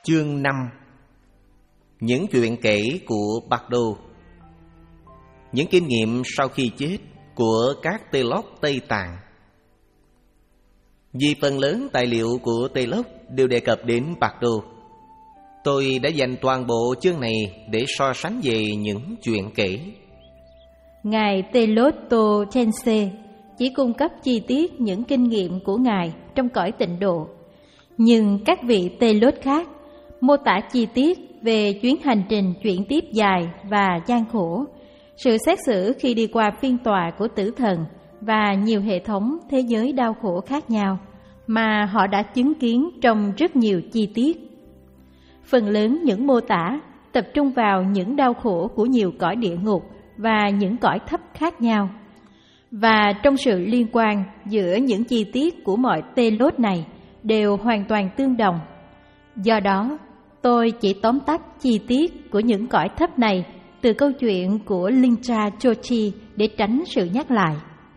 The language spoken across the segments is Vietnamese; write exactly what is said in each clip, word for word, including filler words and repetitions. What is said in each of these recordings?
Chương năm. Những chuyện kể của Bardo. Những kinh nghiệm sau khi chết của các Telos Tây Tạng. Vì phần lớn tài liệu của Telos đều đề cập đến Bardo, tôi đã dành toàn bộ chương này để so sánh về những chuyện kể. Ngài Teloto Chense chỉ cung cấp chi tiết những kinh nghiệm của Ngài trong cõi tịnh độ, nhưng các vị Telos khác mô tả chi tiết về chuyến hành trình chuyển tiếp dài và gian khổ, sự xét xử khi đi qua phiên tòa của tử thần và nhiều hệ thống thế giới đau khổ khác nhau mà họ đã chứng kiến trong rất nhiều chi tiết. Phần lớn những mô tả tập trung vào những đau khổ của nhiều cõi địa ngục và những cõi thấp khác nhau, và trong sự liên quan giữa những chi tiết của mọi Telos này đều hoàn toàn tương đồng. Do đó, tôi chỉ tóm tắt chi tiết của những cõi thấp này từ câu chuyện của Lincha Chochi để tránh sự nhắc lại.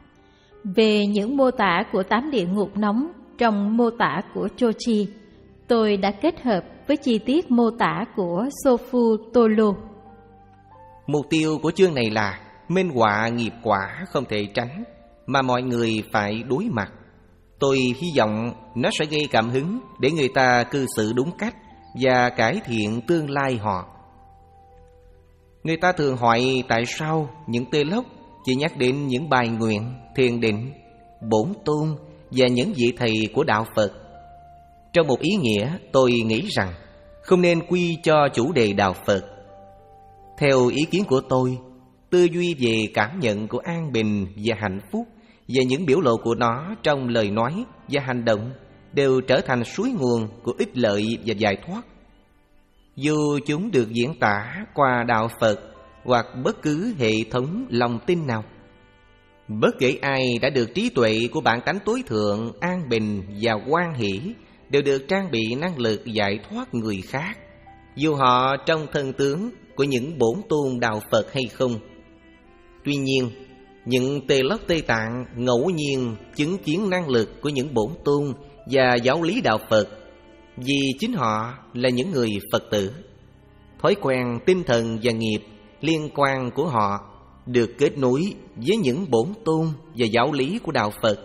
Về những mô tả của tám địa ngục nóng trong mô tả của Chochi, tôi đã kết hợp với chi tiết mô tả của Sofu Tolo. Mục tiêu của chương này là minh họa nghiệp quả không thể tránh mà mọi người phải đối mặt. Tôi hy vọng nó sẽ gây cảm hứng để người ta cư xử đúng cách và cải thiện tương lai họ. Người ta thường hỏi tại sao những Telos chỉ nhắc đến những bài nguyện, thiền định, bổn tôn và những vị thầy của đạo Phật. Trong một ý nghĩa, tôi nghĩ rằng không nên quy cho chủ đề đạo Phật. Theo ý kiến của tôi, tư duy về cảm nhận của an bình và hạnh phúc và những biểu lộ của nó trong lời nói và hành động đều trở thành suối nguồn của ích lợi và giải thoát. Dù chúng được diễn tả qua đạo Phật hoặc bất cứ hệ thống lòng tin nào, bất kể ai đã được trí tuệ của bản tánh tối thượng, an bình và hoan hỷ đều được trang bị năng lực giải thoát người khác, dù họ trong thân tướng của những bổn tôn đạo Phật hay không. Tuy nhiên, những Telos Tây Tạng ngẫu nhiên chứng kiến năng lực của những bổn tôn và giáo lý đạo Phật vì chính họ là những người Phật tử. Thói quen, tinh thần và nghiệp liên quan của họ được kết nối với những bổn tôn và giáo lý của đạo Phật.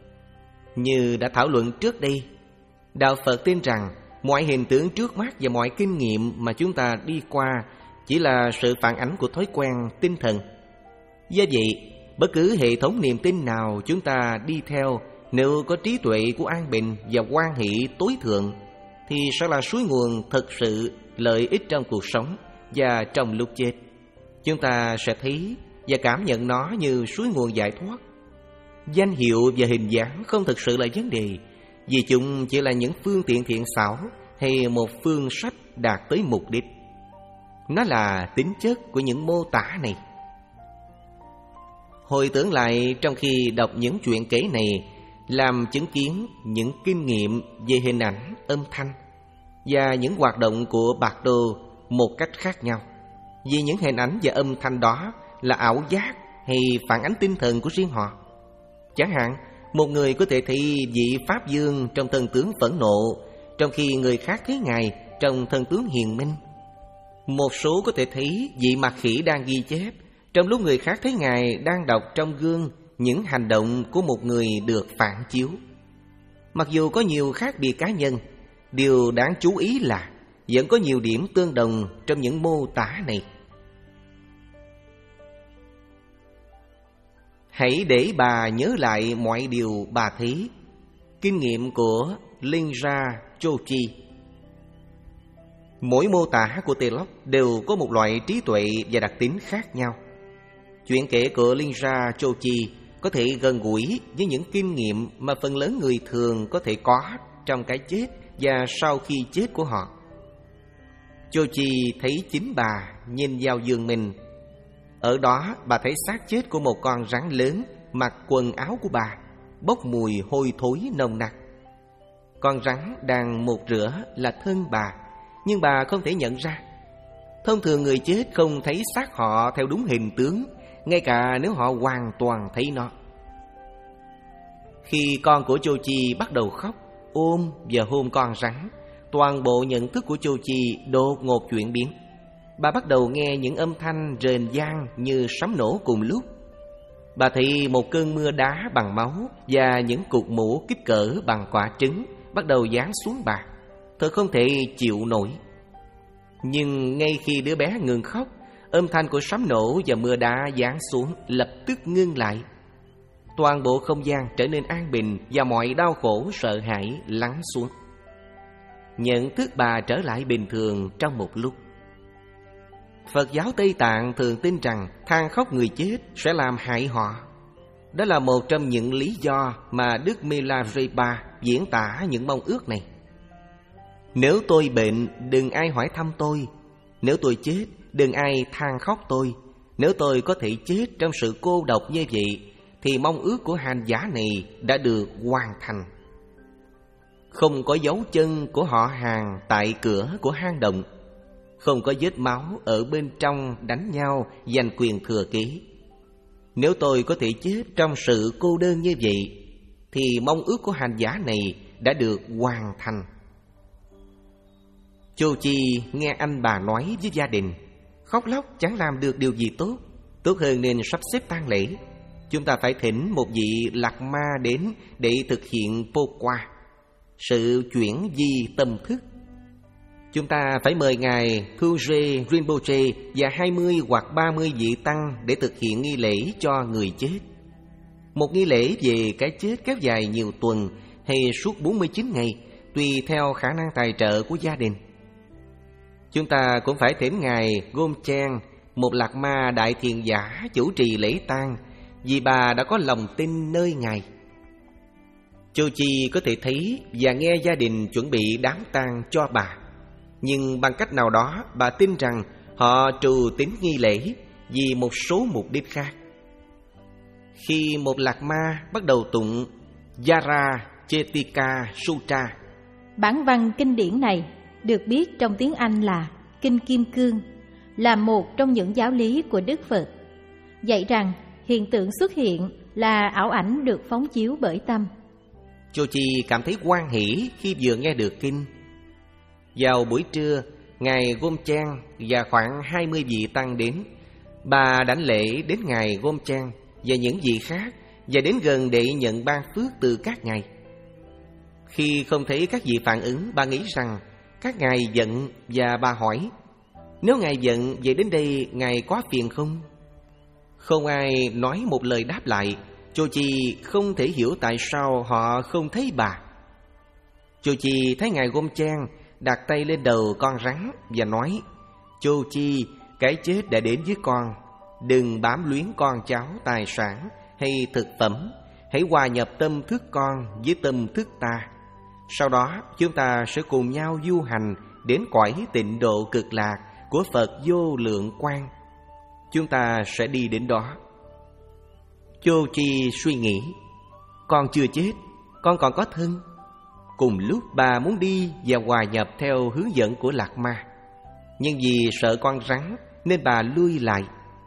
Như đã thảo luận trước đây, đạo Phật tin rằng mọi hình tượng trước mắt và mọi kinh nghiệm mà chúng ta đi qua chỉ là sự phản ánh của thói quen tinh thần. Do vậy, bất cứ hệ thống niềm tin nào chúng ta đi theo, nếu có trí tuệ của an bình và hoan hỷ tối thượng, thì sẽ là suối nguồn thực sự lợi ích trong cuộc sống và trong lúc chết. Chúng ta sẽ thấy và cảm nhận nó như suối nguồn giải thoát. Danh hiệu và hình dáng không thực sự là vấn đề, vì chúng chỉ là những phương tiện thiện xảo hay một phương sách đạt tới mục đích. Nó là tính chất của những mô tả này. Hồi tưởng lại trong khi đọc những chuyện kể này, làm chứng kiến những kinh nghiệm về hình ảnh, âm thanh và những hoạt động của Bardo một cách khác nhau, vì những hình ảnh và âm thanh đó là ảo giác hay phản ánh tinh thần của riêng họ. Chẳng hạn, một người có thể thấy vị Pháp Dương trong thân tướng phẫn nộ, trong khi người khác thấy Ngài trong thân tướng hiền minh. Một số có thể thấy vị Mặc Khỉ đang ghi chép, trong lúc người khác thấy Ngài đang đọc trong gương những hành động của một người được phản chiếu. Mặc dù có nhiều khác biệt cá nhân, điều đáng chú ý là vẫn có nhiều điểm tương đồng trong những mô tả này. Hãy để bà nhớ lại mọi điều bà thấy. Kinh nghiệm của Lincha Chochi. Mỗi mô tả của Telos đều có một loại trí tuệ và đặc tính khác nhau. Chuyện kể của Lincha Chochi có thể gần gũi với những kinh nghiệm mà phần lớn người thường có thể có trong cái chết và sau khi chết của họ. Chochi thấy chính bà nhìn vào giường mình. Ở đó bà thấy xác chết của một con rắn lớn mặc quần áo của bà, bốc mùi hôi thối nồng nặc. Con rắn đang một rửa là thân bà, nhưng bà không thể nhận ra. Thông thường người chết không thấy xác họ theo đúng hình tướng, ngay cả nếu họ hoàn toàn thấy nó. Khi con của Chochi bắt đầu khóc, ôm và hôn con rắn, toàn bộ nhận thức của Chu Chi đột ngột chuyển biến. Bà bắt đầu nghe những âm thanh rền vang như sấm nổ cùng lúc. Bà thấy một cơn mưa đá bằng máu và những cục mũ kích cỡ bằng quả trứng bắt đầu giáng xuống bà. Thật không thể chịu nổi. Nhưng ngay khi đứa bé ngừng khóc, âm thanh của sấm nổ và mưa đá giáng xuống lập tức ngưng lại. Toàn bộ không gian trở nên an bình và mọi đau khổ sợ hãi lắng xuống. Nhận thức bà trở lại bình thường trong một lúc. Phật giáo Tây Tạng thường tin rằng than khóc người chết sẽ làm hại họ. Đó là một trong những lý do mà Đức Milarepa diễn tả những mong ước này. Nếu tôi bệnh, đừng ai hỏi thăm tôi. Nếu tôi chết, đừng ai than khóc tôi. Nếu tôi có thể chết trong sự cô độc như vậy, thì mong ước của hành giả này đã được hoàn thành. Không có dấu chân của họ hàng tại cửa của hang động. Không có vết máu ở bên trong đánh nhau giành quyền thừa kế. Nếu tôi có thể chết trong sự cô đơn như vậy, thì mong ước của hành giả này đã được hoàn thành. Chu Chi nghe anh bà nói với gia đình, khóc lóc chẳng làm được điều gì tốt. Tốt hơn nên sắp xếp tang lễ. Chúng ta phải thỉnh một vị lạc ma đến để thực hiện Pokwa, sự chuyển di tâm thức. Chúng ta phải mời ngài Thuje Rinpoche và hai mươi hoặc ba mươi vị tăng để thực hiện nghi lễ cho người chết. Một nghi lễ về cái chết kéo dài nhiều tuần hay suốt bốn mươi chín ngày, tùy theo khả năng tài trợ của gia đình. Chúng ta cũng phải thỉnh ngài Gomchen, một lạc ma đại thiền giả chủ trì lễ tang, vì bà đã có lòng tin nơi ngài. Chu Chi có thể thấy và nghe gia đình chuẩn bị đám tang cho bà. Nhưng bằng cách nào đó bà tin rằng họ trù tín nghi lễ vì một số mục đích khác. Khi một lạc ma bắt đầu tụng Yara Chetika Sutra, bản văn kinh điển này được biết trong tiếng Anh là Kinh Kim Cương, là một trong những giáo lý của Đức Phật, dạy rằng hiện tượng xuất hiện là ảo ảnh được phóng chiếu bởi tâm. Chu Chi cảm thấy hoan hỷ khi vừa nghe được kinh. Vào buổi trưa, ngài Gomchen và khoảng hai mươi vị tăng đến. Bà đảnh lễ đến ngài Gomchen và những vị khác, và đến gần để nhận ban phước từ các ngài. Khi không thấy các vị phản ứng, bà nghĩ rằng các ngài giận, và bà hỏi, nếu ngài giận, vậy đến đây ngài có phiền không? Không ai nói một lời đáp lại. Chu Chi không thể hiểu tại sao họ không thấy bà. Chu Chi thấy ngài Gomchen đặt tay lên đầu con rắn và nói, Chu Chi, cái chết đã đến với con. Đừng bám luyến con cháu, tài sản hay thực phẩm. Hãy hòa nhập tâm thức con với tâm thức ta. Sau đó chúng ta sẽ cùng nhau du hành đến cõi tịnh độ cực lạc của Phật vô lượng quang. Chúng ta sẽ đi đến đó. Chu Chi suy nghĩ, con chưa chết, con còn có thân. Cùng lúc bà muốn đi và hòa nhập theo hướng dẫn của lạc ma, nhưng vì sợ con rắn nên bà lui lại.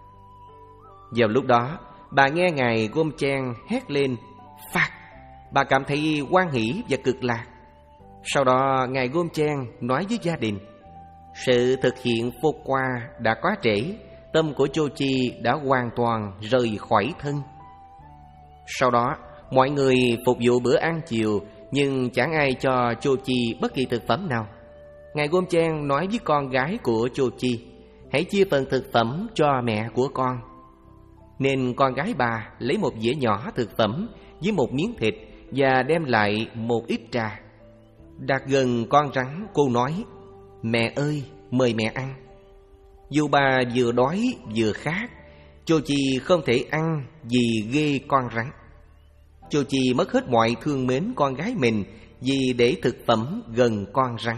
Vào lúc đó, bà nghe ngài Gomchen hét lên phạt. Bà cảm thấy hoan hỷ và cực lạc. Sau đó ngài Gomchen nói với gia đình, sự thực hiện phô qua đã quá trễ. Tâm của Chu Chi đã hoàn toàn rời khỏi thân. Sau đó mọi người phục vụ bữa ăn chiều, nhưng chẳng ai cho Chu Chi bất kỳ thực phẩm nào. Ngài Gomchen nói với con gái của Chu Chi, hãy chia phần thực phẩm cho mẹ của con. Nên con gái bà lấy một dĩa nhỏ thực phẩm với một miếng thịt và đem lại một ít trà. Đặt gần con rắn, cô nói, mẹ ơi, mời mẹ ăn. Dù bà vừa đói vừa khát, Chu Chi không thể ăn vì ghê con rắn. Chu Chi mất hết mọi thương mến con gái mình vì để thực phẩm gần con rắn.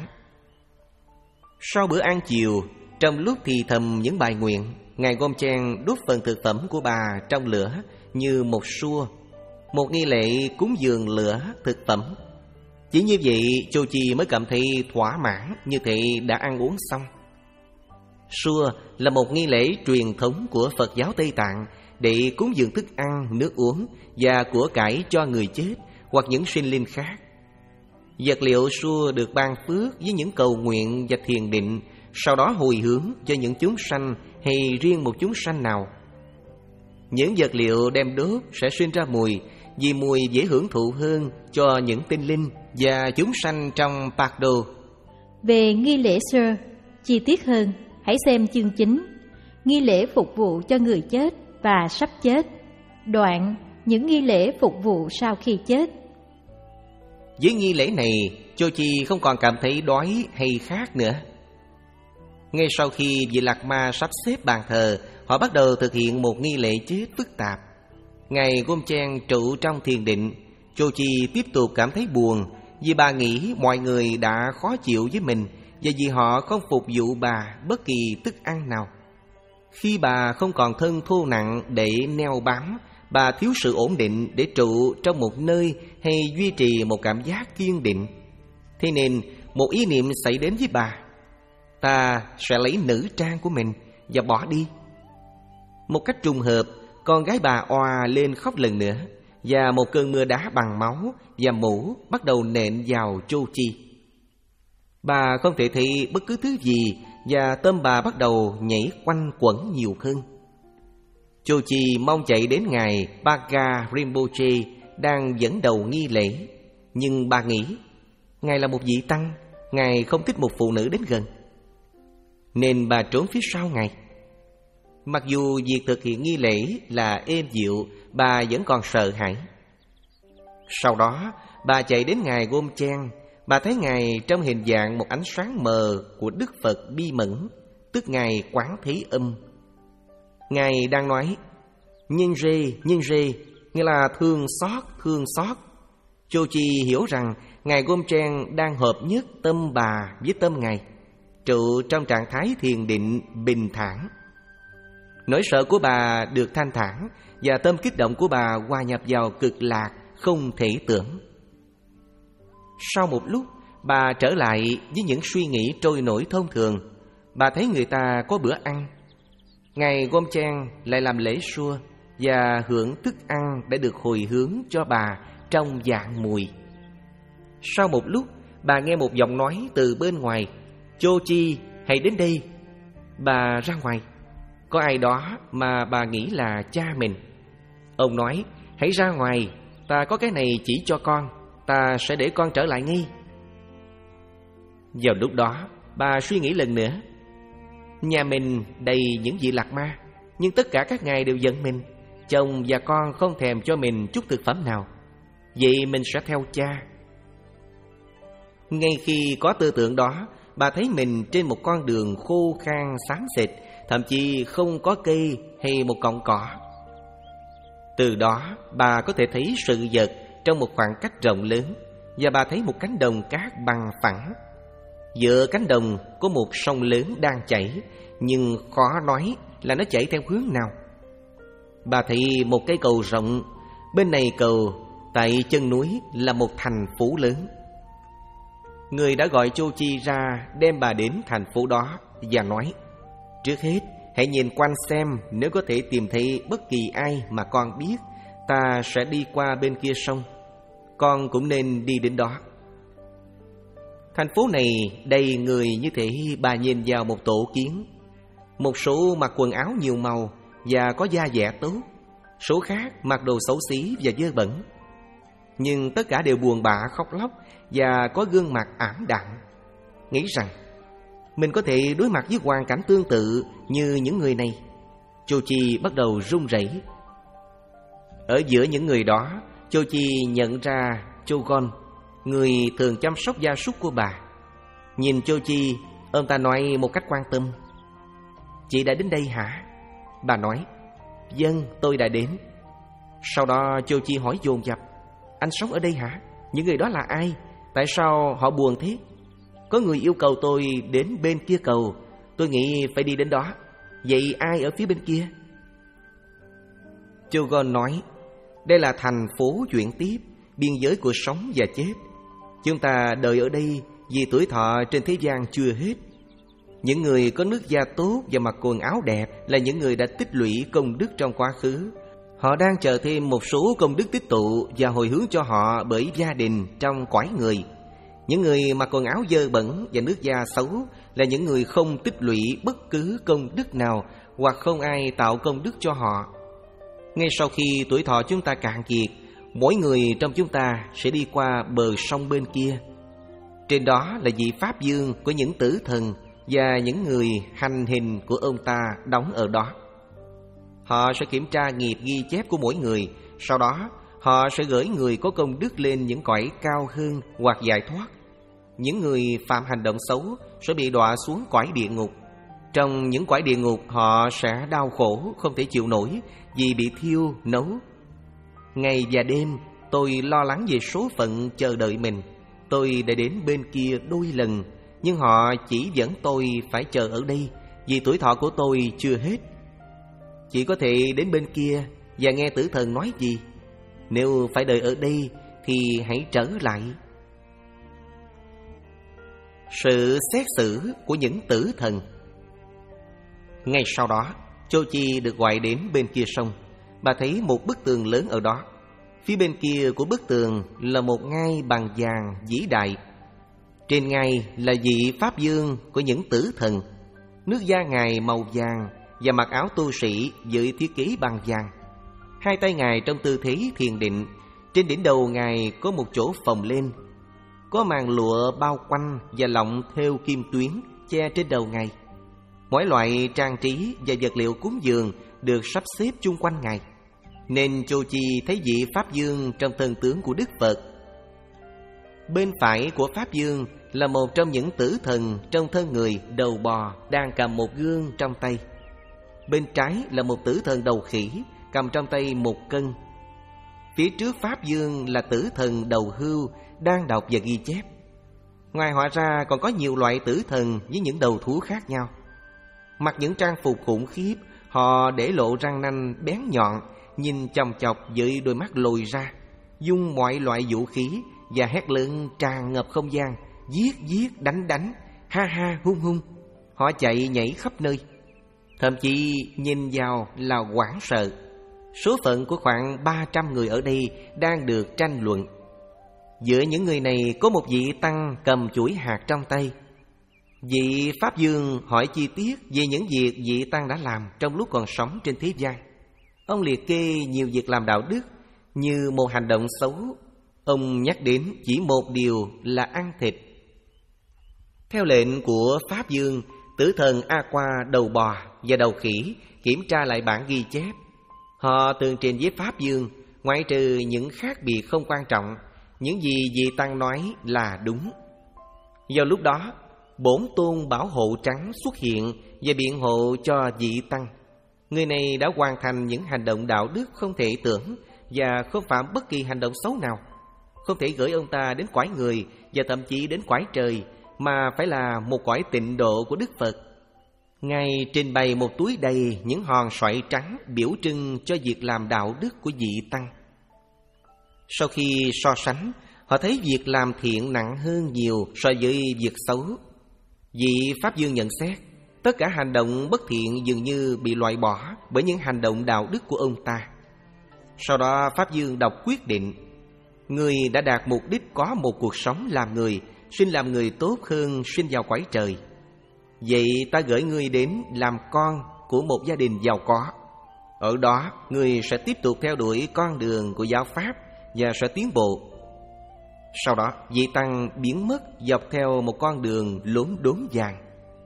Sau bữa ăn chiều, trong lúc thì thầm những bài nguyện, ngài Gomchen đút phần thực phẩm của bà trong lửa như một xua, một nghi lễ cúng dường lửa thực phẩm. Chỉ như vậy Chu Chi mới cảm thấy thỏa mãn, như thể đã ăn uống xong. Xua là một nghi lễ truyền thống của Phật giáo Tây Tạng để cúng dường thức ăn, nước uống và của cải cho người chết hoặc những sinh linh khác. Vật liệu xua được ban phước với những cầu nguyện và thiền định, sau đó hồi hướng cho những chúng sanh hay riêng một chúng sanh nào. Những vật liệu đem đốt sẽ sinh ra mùi, vì mùi dễ hưởng thụ hơn cho những tinh linh và chúng sanh trong Pardo. Về nghi lễ sơ, chi tiết hơn, hãy xem chương chín, nghi lễ phục vụ cho người chết và sắp chết. Đoạn, những nghi lễ phục vụ sau khi chết. Với nghi lễ này, Chochi không còn cảm thấy đói hay khát nữa. Ngay sau khi vị Lạc Ma sắp xếp bàn thờ, họ bắt đầu thực hiện một nghi lễ chết phức tạp. Ngài Gomchen trụ trong thiền định. Chochi tiếp tục cảm thấy buồn vì bà nghĩ mọi người đã khó chịu với mình và vì họ không phục vụ bà bất kỳ thức ăn nào. Khi bà không còn thân thô nặng để neo bám, bà thiếu sự ổn định để trụ trong một nơi hay duy trì một cảm giác kiên định. Thế nên một ý niệm xảy đến với bà: ta sẽ lấy nữ trang của mình và bỏ đi. Một cách trùng hợp, con gái bà òa lên khóc lần nữa, và một cơn mưa đá bằng máu và mũ bắt đầu nện vào Chochi. Bà không thể thấy bất cứ thứ gì, và tâm bà bắt đầu nhảy quanh quẩn nhiều hơn. Chochi mong chạy đến ngài Baga Rinpoche đang dẫn đầu nghi lễ, nhưng bà nghĩ ngài là một vị tăng, ngài không thích một phụ nữ đến gần, nên bà trốn phía sau ngài. Mặc dù việc thực hiện nghi lễ là êm dịu, bà vẫn còn sợ hãi. Sau đó, bà chạy đến ngài Gomchen. Bà thấy ngài trong hình dạng một ánh sáng mờ của Đức Phật Bi Mẫn, tức ngài Quán Thế Âm. Ngài đang nói nhân rê, nhân rê, nghĩa là thương xót, thương xót. Chochi hiểu rằng ngài Gomchen đang hợp nhất tâm bà với tâm ngài, trụ trong trạng thái thiền định bình thản. Nỗi sợ của bà được thanh thản, và tâm kích động của bà hòa nhập vào cực lạc không thể tưởng. Sau một lúc, bà trở lại với những suy nghĩ trôi nổi thông thường. Bà thấy người ta có bữa ăn. Ngài Gomchen lại làm lễ xua và hưởng thức ăn đã được hồi hướng cho bà trong dạng mùi. Sau một lúc, bà nghe một giọng nói từ bên ngoài: Chochi, hãy đến đây. Bà ra ngoài. Có ai đó mà bà nghĩ là cha mình. Ông nói: hãy ra ngoài, ta có cái này chỉ cho con, ta sẽ để con trở lại ngay. Vào lúc đó, bà suy nghĩ lần nữa: nhà mình đầy những vị lạc ma, nhưng tất cả các ngài đều giận mình. Chồng và con không thèm cho mình chút thực phẩm nào, vậy mình sẽ theo cha. Ngay khi có tư tưởng đó, bà thấy mình trên một con đường khô khan xám xịt, thậm chí không có cây hay một cọng cỏ. Từ đó, bà có thể thấy sự vật trong một khoảng cách rộng lớn, và bà thấy một cánh đồng cát bằng phẳng. Giữa cánh đồng có một sông lớn đang chảy, nhưng khó nói là nó chảy theo hướng nào. Bà thấy một cây cầu rộng, bên này cầu, tại chân núi là một thành phố lớn. Người đã gọi Chochi ra đem bà đến thành phố đó và nói: trước hết, hãy nhìn quanh xem, nếu có thể tìm thấy bất kỳ ai mà con biết, ta sẽ đi qua bên kia sông. Con cũng nên đi đến đó. Thành phố này đầy người như thể bà nhìn vào một tổ kiến. Một số mặc quần áo nhiều màu và có da dẻ tốt, số khác mặc đồ xấu xí và dơ bẩn. Nhưng tất cả đều buồn bã khóc lóc và có gương mặt ảm đạm, nghĩ rằng mình có thể đối mặt với hoàn cảnh tương tự như những người này. Chochi bắt đầu run rẩy. Ở giữa những người đó, Chochi nhận ra Chogon, người thường chăm sóc gia súc của bà. Nhìn Chochi, ông ta nói một cách quan tâm: chị đã đến đây hả? Bà nói: vâng, tôi đã đến. Sau đó Chochi hỏi dồn dập: anh sống ở đây hả? Những người đó là ai? Tại sao họ buồn thế? Có người yêu cầu tôi đến bên kia cầu, tôi nghĩ phải đi đến đó. Vậy ai ở phía bên kia? Chogon nói: đây là thành phố chuyển tiếp, biên giới của sống và chết. Chúng ta đợi ở đây vì tuổi thọ trên thế gian chưa hết. Những người có nước da tốt và mặc quần áo đẹp là những người đã tích lũy công đức trong quá khứ. Họ đang chờ thêm một số công đức tích tụ và hồi hướng cho họ bởi gia đình trong cõi người. Những người mặc quần áo dơ bẩn và nước da xấu là những người không tích lũy bất cứ công đức nào, hoặc không ai tạo công đức cho họ. Ngay sau khi tuổi thọ chúng ta cạn kiệt, mỗi người trong chúng ta sẽ đi qua bờ sông bên kia. Trên đó là vị Pháp Dương của những tử thần và những người hành hình của ông ta đóng ở đó. Họ sẽ kiểm tra nghiệp ghi chép của mỗi người. Sau đó họ sẽ gửi người có công đức lên những cõi cao hơn hoặc giải thoát. Những người phạm hành động xấu sẽ bị đọa xuống cõi địa ngục. Trong những cõi địa ngục họ sẽ đau khổ không thể chịu nổi vì bị thiêu, nấu. Ngày và đêm tôi lo lắng về số phận chờ đợi mình. Tôi đã đến bên kia đôi lần, nhưng họ chỉ dẫn tôi phải chờ ở đây vì tuổi thọ của tôi chưa hết. Chỉ có thể đến bên kia và nghe tử thần nói gì. Nếu phải đợi ở đây thì hãy trở lại. Sự xét xử của những tử thần. Ngay sau đó, Châu Chi được gọi đến bên kia sông. Bà thấy một bức tường lớn ở đó. Phía bên kia của bức tường là một ngai bằng vàng vĩ đại. Trên ngai là vị Pháp Dương của những tử thần. Nước da Ngài màu vàng và mặc áo tu sĩ với thiết kế bằng vàng. Hai tay Ngài trong tư thế thiền định. Trên đỉnh đầu Ngài có một chỗ phồng lên. Có màn lụa bao quanh và lọng thêu kim tuyến che trên đầu Ngài. Mỗi loại trang trí và vật liệu cúng dường được sắp xếp chung quanh Ngài, nên Châu Chi thấy vị Pháp Dương trong thân tướng của Đức Phật. Bên phải của Pháp Dương là một trong những tử thần trong thân người đầu bò đang cầm một gương trong tay. Bên trái là một tử thần đầu khỉ cầm trong tay một cân. Phía trước Pháp Dương là tử thần đầu hươu đang đọc và ghi chép. Ngoài họ ra còn có nhiều loại tử thần với những đầu thú khác nhau. Mặc những trang phục khủng khiếp, họ để lộ răng nanh bén nhọn, nhìn chòng chọc với đôi mắt lồi ra, dùng mọi loại vũ khí và hét lớn tràn ngập không gian, giết giết đánh đánh, ha ha hung hung. Họ chạy nhảy khắp nơi, thậm chí nhìn vào là hoảng sợ. Số phận của khoảng ba trăm người ở đây đang được tranh luận. Giữa những người này có một vị tăng cầm chuỗi hạt trong tay. Vị Pháp Dương hỏi chi tiết về những việc vị tăng đã làm trong lúc còn sống trên thế gian. Ông liệt kê nhiều việc làm đạo đức như một hành động xấu. Ông nhắc đến chỉ một điều là ăn thịt. Theo lệnh của Pháp Dương, tử thần A Qua đầu bò và đầu khỉ kiểm tra lại bản ghi chép. Họ tường trình với Pháp Dương, ngoại trừ những khác biệt không quan trọng, những gì vị tăng nói là đúng. Vào lúc đó, Bổn Tôn Bảo Hộ Trắng xuất hiện và biện hộ cho vị tăng. Người này đã hoàn thành những hành động đạo đức không thể tưởng và không phạm bất kỳ hành động xấu nào. Không thể gửi ông ta đến cõi người và thậm chí đến cõi trời, mà phải là một cõi tịnh độ của Đức Phật. Ngài trình bày một túi đầy những hòn xoài trắng biểu trưng cho việc làm đạo đức của vị tăng. Sau khi so sánh, họ thấy việc làm thiện nặng hơn nhiều so với việc xấu. Vị Pháp Dương nhận xét, tất cả hành động bất thiện dường như bị loại bỏ bởi những hành động đạo đức của ông ta. Sau đó Pháp Dương đọc quyết định: người đã đạt mục đích có một cuộc sống làm người, sinh làm người tốt hơn sinh vào cõi trời. Vậy ta gửi ngươi đến làm con của một gia đình giàu có. Ở đó ngươi sẽ tiếp tục theo đuổi con đường của giáo pháp và sẽ tiến bộ. Sau đó vị tăng biến mất dọc theo một con đường lốn đốn vàng.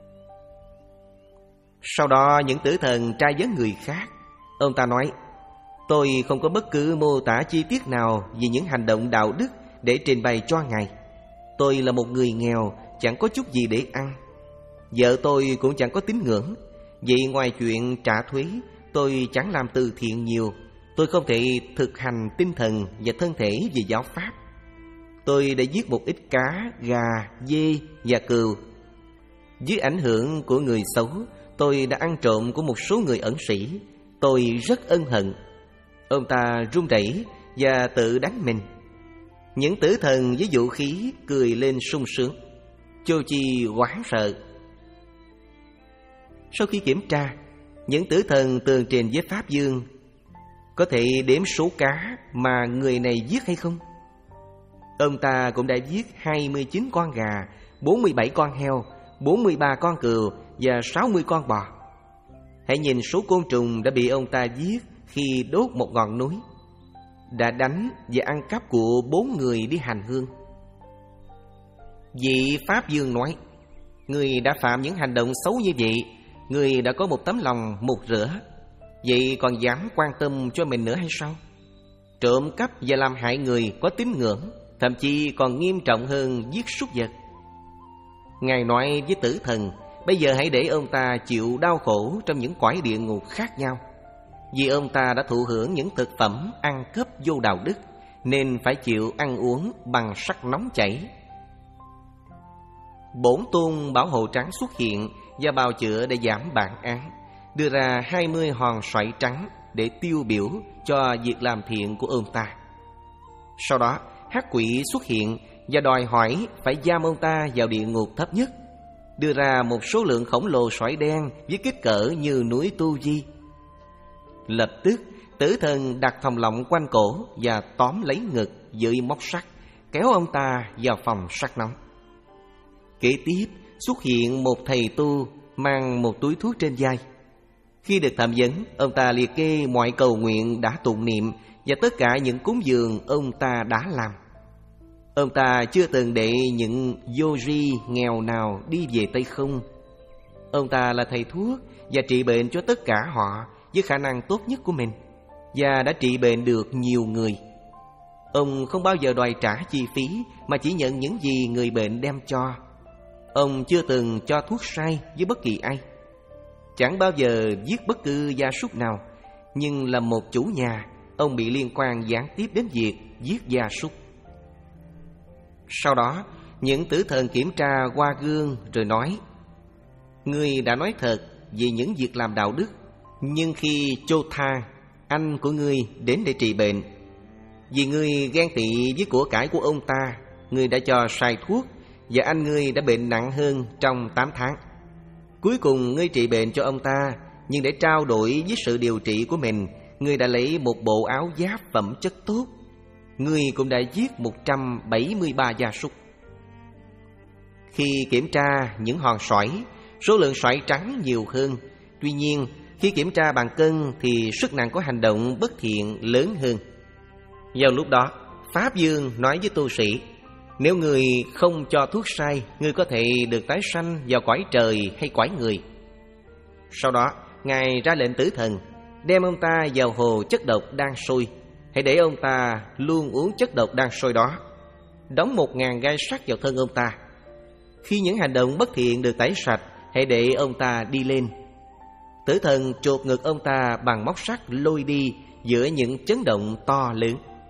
Sau đó những tử thần tra vấn người khác. Ông ta nói: tôi không có bất cứ mô tả chi tiết nào về những hành động đạo đức để trình bày cho ngài. Tôi là một người nghèo, chẳng có chút gì để ăn. Vợ tôi cũng chẳng có tín ngưỡng. Vậy ngoài chuyện trả thuế, tôi chẳng làm từ thiện nhiều. Tôi không thể thực hành tinh thần và thân thể về giáo pháp. Tôi đã giết một ít cá, gà, dê và cừu. Dưới ảnh hưởng của người xấu, tôi đã ăn trộm của một số người ẩn sĩ. Tôi rất ân hận. Ông ta run rẩy và tự đánh mình. Những tử thần với vũ khí cười lên sung sướng. Châu Chi hoảng sợ. Sau khi kiểm tra, những tử thần tường trình với Pháp Dương: có thể đếm số cá mà người này giết hay không? Ông ta cũng đã giết hai mươi chín con gà, bốn mươi bảy con heo, bốn mươi ba con cừu và sáu mươi con bò. Hãy nhìn số côn trùng đã bị ông ta giết khi đốt một ngọn núi, đã đánh và ăn cắp của bốn người đi hành hương. Vị Pháp Dương nói: Ngươi đã phạm những hành động xấu như vậy, ngươi đã có một tấm lòng mục rửa, vậy còn dám quan tâm cho mình nữa hay sao? Trộm cắp và làm hại người có tín ngưỡng, thậm chí còn nghiêm trọng hơn giết súc vật. Ngài nói với tử thần: bây giờ hãy để ông ta chịu đau khổ trong những cõi địa ngục khác nhau, vì ông ta đã thụ hưởng những thực phẩm ăn cắp vô đạo đức, nên phải chịu ăn uống bằng sắt nóng chảy. Bổn Tôn Bảo Hộ Trắng xuất hiện và bào chữa để giảm bản án, đưa ra hai mươi hòn xoài trắng để tiêu biểu cho việc làm thiện của ông ta. Sau đó hắc quỷ xuất hiện và đòi hỏi phải giam ông ta vào địa ngục thấp nhất, đưa ra một số lượng khổng lồ sỏi đen với kích cỡ như núi Tu Di. Lập tức tử thần đặt thòng lọng quanh cổ và tóm lấy ngực dưới móc sắt, kéo ông ta vào phòng sắt nóng. Kế tiếp xuất hiện một thầy tu mang một túi thuốc trên vai. Khi được thẩm vấn, ông ta liệt kê mọi cầu nguyện đã tụng niệm và tất cả những cúng dường ông ta đã làm. Ông ta chưa từng để những yogi nghèo nào đi về tay không. Ông ta là thầy thuốc và trị bệnh cho tất cả họ với khả năng tốt nhất của mình, và đã trị bệnh được nhiều người. Ông không bao giờ đòi trả chi phí, mà chỉ nhận những gì người bệnh đem cho. Ông chưa từng cho thuốc sai với bất kỳ ai, chẳng bao giờ giết bất cứ gia súc nào. Nhưng là một chủ nhà, ông bị liên quan gián tiếp đến việc giết gia súc. Sau đó, những tử thần kiểm tra qua gương rồi nói: Ngươi đã nói thật về những việc làm đạo đức, nhưng khi Chotha, anh của ngươi, đến để trị bệnh, vì ngươi ghen tị với của cải của ông ta, ngươi đã cho sai thuốc, và anh ngươi đã bệnh nặng hơn trong tám tháng. Cuối cùng ngươi trị bệnh cho ông ta, nhưng để trao đổi với sự điều trị của mình, ngươi đã lấy một bộ áo giáp phẩm chất tốt. Ngươi cũng đã giết một trăm bảy mươi ba gia súc. Khi kiểm tra những hòn sỏi, số lượng sỏi trắng nhiều hơn. Tuy nhiên, khi kiểm tra bằng cân thì sức nặng của hành động bất thiện lớn hơn. Vào lúc đó, Pháp Dương nói với tu sĩ: Nếu người không cho thuốc sai, người có thể được tái sanh vào cõi trời hay cõi người. Sau đó, Ngài ra lệnh tử thần: Đem ông ta vào hồ chất độc đang sôi. Hãy để ông ta luôn uống chất độc đang sôi đó. Đóng một ngàn gai sắt vào thân ông ta. Khi những hành động bất thiện được tẩy sạch, hãy để ông ta đi lên. Tử thần chộp ngực ông ta bằng móc sắt lôi đi giữa những chấn động to lớn.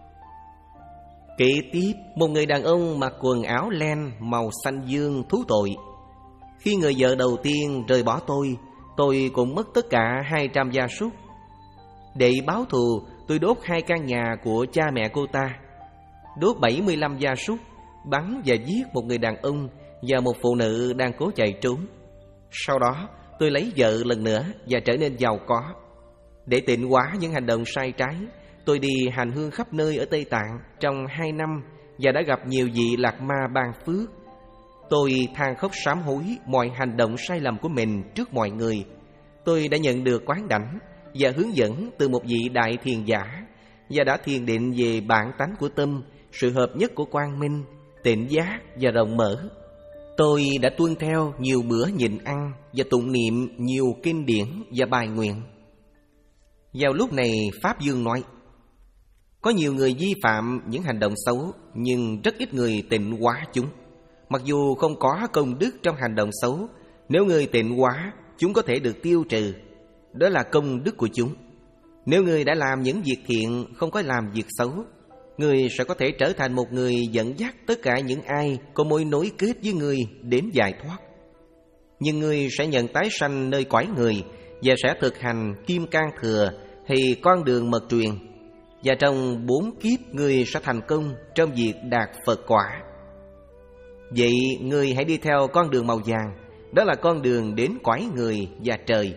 Kế tiếp, một người đàn ông mặc quần áo len màu xanh dương thú tội. Khi người vợ đầu tiên rời bỏ tôi, tôi cũng mất tất cả hai trăm gia súc. Để báo thù, tôi đốt hai căn nhà của cha mẹ cô ta, đốt bảy mươi lăm gia súc, bắn và giết một người đàn ông và một phụ nữ đang cố chạy trốn. Sau đó, tôi lấy vợ lần nữa và trở nên giàu có. Để tịnh hóa những hành động sai trái, tôi đi hành hương khắp nơi ở Tây Tạng trong hai năm và đã gặp nhiều vị lạc ma ban phước. Tôi than khóc sám hối mọi hành động sai lầm của mình trước mọi người. Tôi đã nhận được quán đảnh và hướng dẫn từ một vị đại thiền giả, và đã thiền định về bản tánh của tâm, sự hợp nhất của quang minh, tịnh giác và rộng mở. Tôi đã tuân theo nhiều bữa nhịn ăn và tụng niệm nhiều kinh điển và bài nguyện. Vào lúc này, Pháp Dương nói: Có nhiều người vi phạm những hành động xấu, nhưng rất ít người tịnh hóa chúng. Mặc dù không có công đức trong hành động xấu, nếu người tịnh hóa, chúng có thể được tiêu trừ. Đó là công đức của chúng. Nếu người đã làm những việc thiện, không có làm việc xấu, người sẽ có thể trở thành một người dẫn dắt tất cả những ai có mối nối kết với người đến giải thoát. Nhưng người sẽ nhận tái sanh nơi cõi người và sẽ thực hành kim cang thừa hay con đường mật truyền. Và trong bốn kiếp, người sẽ thành công trong việc đạt Phật quả. Vậy người hãy đi theo con đường màu vàng, đó là con đường đến cõi người và trời.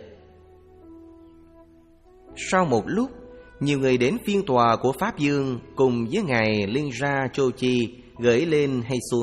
Sau một lúc, nhiều người đến phiên tòa của Pháp Dương cùng với ngài Linja Chochi gửi lên hay xuống.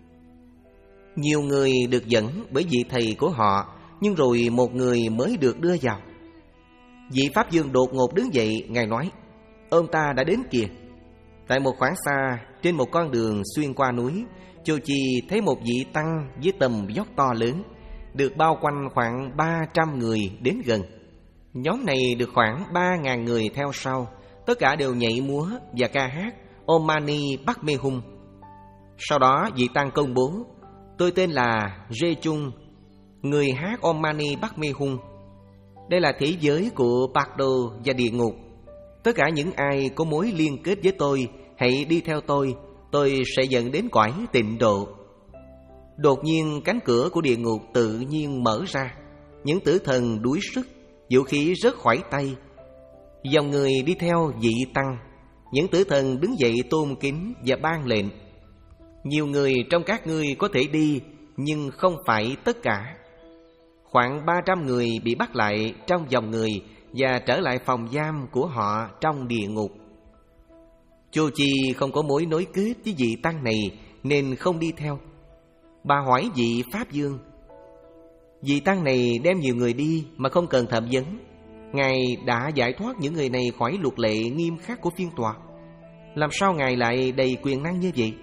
Nhiều người được dẫn bởi vị thầy của họ, nhưng rồi một người mới được đưa vào. Vị Pháp Dương đột ngột đứng dậy, Ngài nói: ông ta đã đến kìa. Tại một khoảng xa, trên một con đường xuyên qua núi, Chô Chi thấy một vị tăng với tầm vóc to lớn, được bao quanh khoảng ba trăm người đến gần. Nhóm này được khoảng ba ngàn người theo sau, tất cả đều nhảy múa và ca hát Om Mani Padme Hum. Sau đó vị tăng công bố: tôi tên là Rê Chung, người hát Om Mani Padme Hum. Đây là thế giới của Bạc Đô và địa ngục. Tất cả những ai có mối liên kết với tôi, hãy đi theo tôi, tôi sẽ dẫn đến cõi tịnh độ. Đột nhiên cánh cửa của địa ngục tự nhiên mở ra. Những tử thần đuối sức, vũ khí rớt khỏi tay. Dòng người đi theo vị tăng. Những tử thần đứng dậy tôn kính và ban lệnh: nhiều người trong các ngươi có thể đi, nhưng không phải tất cả. Khoảng ba trăm người bị bắt lại trong dòng người và trở lại phòng giam của họ trong địa ngục. Chô Chi không có mối nối kết với vị tăng này nên không đi theo. Bà hỏi vị Pháp Dương: vị tăng này đem nhiều người đi mà không cần thẩm vấn, Ngài đã giải thoát những người này khỏi luật lệ nghiêm khắc của phiên tòa, làm sao Ngài lại đầy quyền năng như vậy?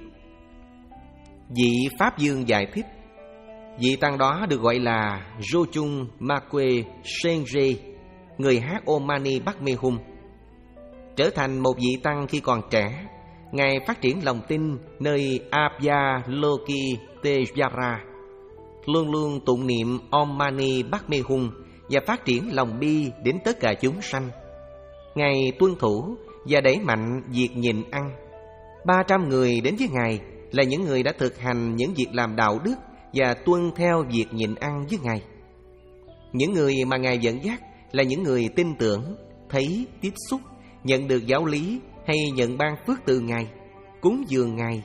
Vị Pháp Dương giải thích: vị tăng đó được gọi là Jochung Makwe Senje, người hát Om Mani Padme Hum. Trở thành một vị tăng khi còn trẻ, Ngài phát triển lòng tin nơi Abya Loki Tejara, luôn luôn tụng niệm Om Mani Padme Hum và phát triển lòng bi đến tất cả chúng sanh. Ngài tuân thủ và đẩy mạnh việc nhịn ăn. Ba trăm người đến với Ngài là những người đã thực hành những việc làm đạo đức và tuân theo việc nhịn ăn với Ngài. Những người mà Ngài dẫn dắt là những người tin tưởng, thấy, tiếp xúc, nhận được giáo lý hay nhận ban phước từ Ngài, cúng dường Ngài.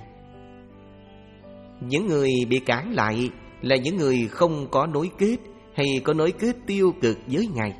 Những người bị cản lại là những người không có nối kết hay có nối kết tiêu cực với Ngài.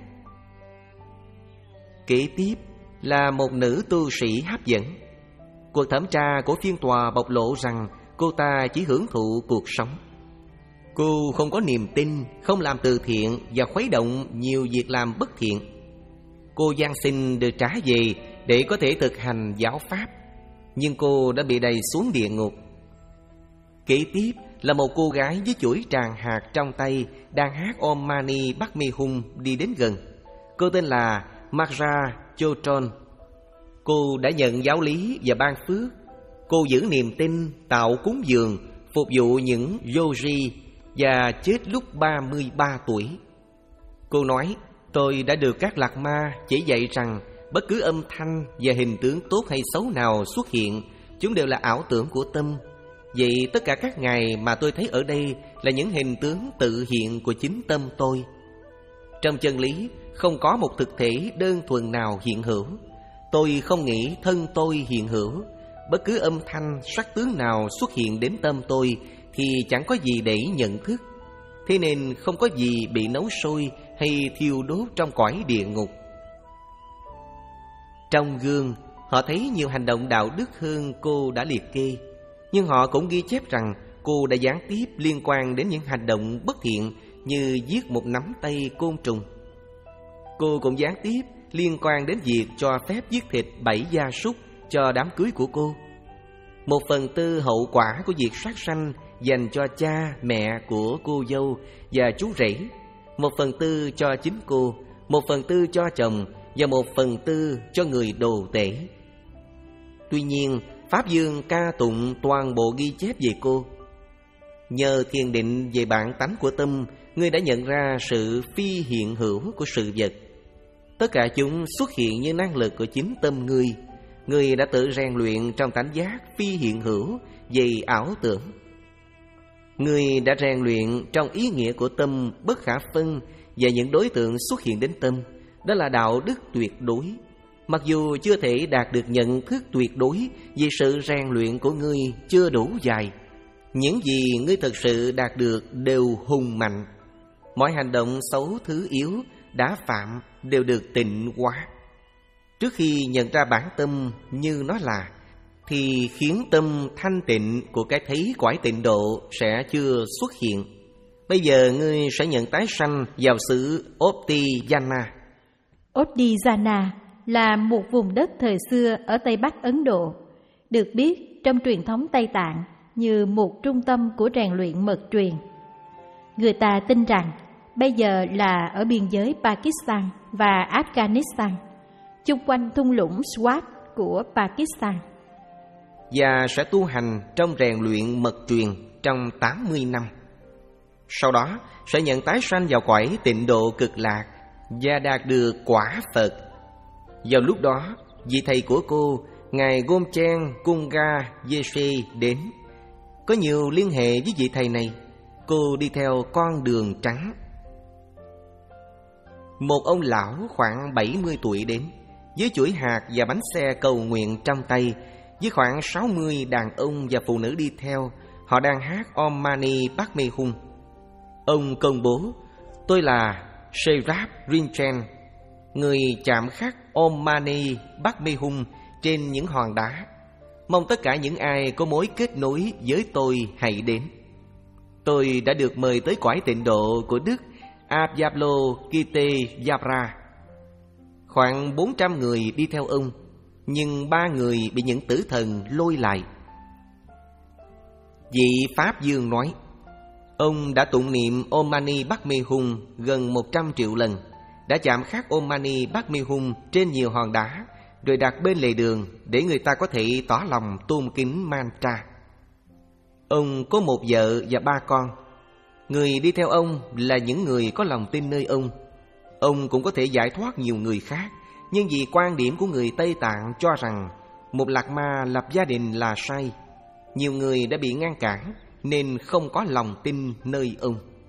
Kế tiếp là một nữ tu sĩ hấp dẫn. Cuộc thẩm tra của phiên tòa bộc lộ rằng cô ta chỉ hưởng thụ cuộc sống. Cô không có niềm tin, không làm từ thiện và khuấy động nhiều việc làm bất thiện. Cô van xin được trả về để có thể thực hành giáo pháp, nhưng cô đã bị đày xuống địa ngục. Kế tiếp là một cô gái với chuỗi tràng hạt trong tay đang hát Om Mani Padme Hum đi đến gần. Cô tên là Marja Chotron. Cô đã nhận giáo lý và ban phước. Cô giữ niềm tin, tạo cúng dường, phục vụ những yogi và chết lúc ba mươi ba tuổi. Cô nói: tôi đã được các lạc ma chỉ dạy rằng bất cứ âm thanh và hình tướng tốt hay xấu nào xuất hiện, chúng đều là ảo tưởng của tâm. Vậy tất cả các ngài mà tôi thấy ở đây là những hình tướng tự hiện của chính tâm tôi. Trong chân lý không có một thực thể đơn thuần nào hiện hữu. Tôi không nghĩ thân tôi hiện hữu. Bất cứ âm thanh, sắc tướng nào xuất hiện đến tâm tôi thì chẳng có gì để nhận thức. Thế nên không có gì bị nấu sôi hay thiêu đốt trong cõi địa ngục. Trong gương, họ thấy nhiều hành động đạo đức hơn cô đã liệt kê, nhưng họ cũng ghi chép rằng cô đã gián tiếp liên quan đến những hành động bất thiện như giết một nắm tay côn trùng. Cô cũng gián tiếp liên quan đến việc cho phép giết thịt bảy gia súc cho đám cưới của cô. Một phần tư hậu quả của việc sát sanh dành cho cha, mẹ của cô dâu và chú rể, một phần tư cho chính cô, một phần tư cho chồng và một phần tư cho người đồ tể. Tuy nhiên, Pháp Dương ca tụng toàn bộ ghi chép về cô. Nhờ thiền định về bản tánh của tâm, ngươi đã nhận ra sự phi hiện hữu của sự vật. Tất cả chúng xuất hiện như năng lực của chính tâm ngươi. Ngươi đã tự rèn luyện trong tánh giác phi hiện hữu về ảo tưởng. Ngươi đã rèn luyện trong ý nghĩa của tâm bất khả phân và những đối tượng xuất hiện đến tâm. Đó là đạo đức tuyệt đối. Mặc dù chưa thể đạt được nhận thức tuyệt đối vì sự rèn luyện của ngươi chưa đủ dài, những gì ngươi thực sự đạt được đều hùng mạnh. Mọi hành động xấu thứ yếu đã phạm đều được tịnh hóa. Trước khi nhận ra bản tâm như nó là, thì khiến tâm thanh tịnh của cái thấy cõi tịnh độ sẽ chưa xuất hiện. Bây giờ ngươi sẽ nhận tái sanh vào xứ Otijana. Otijana là một vùng đất thời xưa ở Tây Bắc Ấn Độ, được biết trong truyền thống Tây Tạng như một trung tâm của rèn luyện mật truyền. Người ta tin rằng bây giờ là ở biên giới Pakistan và Afghanistan, chung quanh thung lũng Swat của Pakistan. Và sẽ tu hành trong rèn luyện mật truyền trong tám mươi năm. Sau đó sẽ nhận tái sanh vào cõi tịnh độ cực lạc và đạt được quả Phật. Vào lúc đó, vị thầy của cô, Ngài Gomchen Kunga Yeshe đến. Có nhiều liên hệ với vị thầy này. Cô đi theo con đường trắng. Một ông lão khoảng bảy mươi tuổi đến, với chuỗi hạt và bánh xe cầu nguyện trong tay, với khoảng sáu mươi đàn ông và phụ nữ đi theo. Họ đang hát Om Mani Padme Hum. Ông công bố: tôi là Sherab Rinchen, người chạm khắc Om Mani Padme Hum trên những hòn đá. Mong tất cả những ai có mối kết nối với tôi hãy đến. Tôi đã được mời tới cõi tịnh độ của Đức Avalokiteshvara. Khoảng bốn trăm người đi theo ông, nhưng ba người bị những tử thần lôi lại. Vị Pháp Dương nói: ông đã tụng niệm Om Mani Padme Hum gần một trăm triệu lần, đã chạm khắc Om Mani Padme Hum trên nhiều hòn đá, rồi đặt bên lề đường để người ta có thể tỏ lòng tôn kính mantra. Ông có một vợ và ba con. Người đi theo ông là những người có lòng tin nơi ông. Ông cũng có thể giải thoát nhiều người khác, nhưng vì quan điểm của người Tây Tạng cho rằng một lạc ma lập gia đình là sai, nhiều người đã bị ngăn cản nên không có lòng tin nơi ông.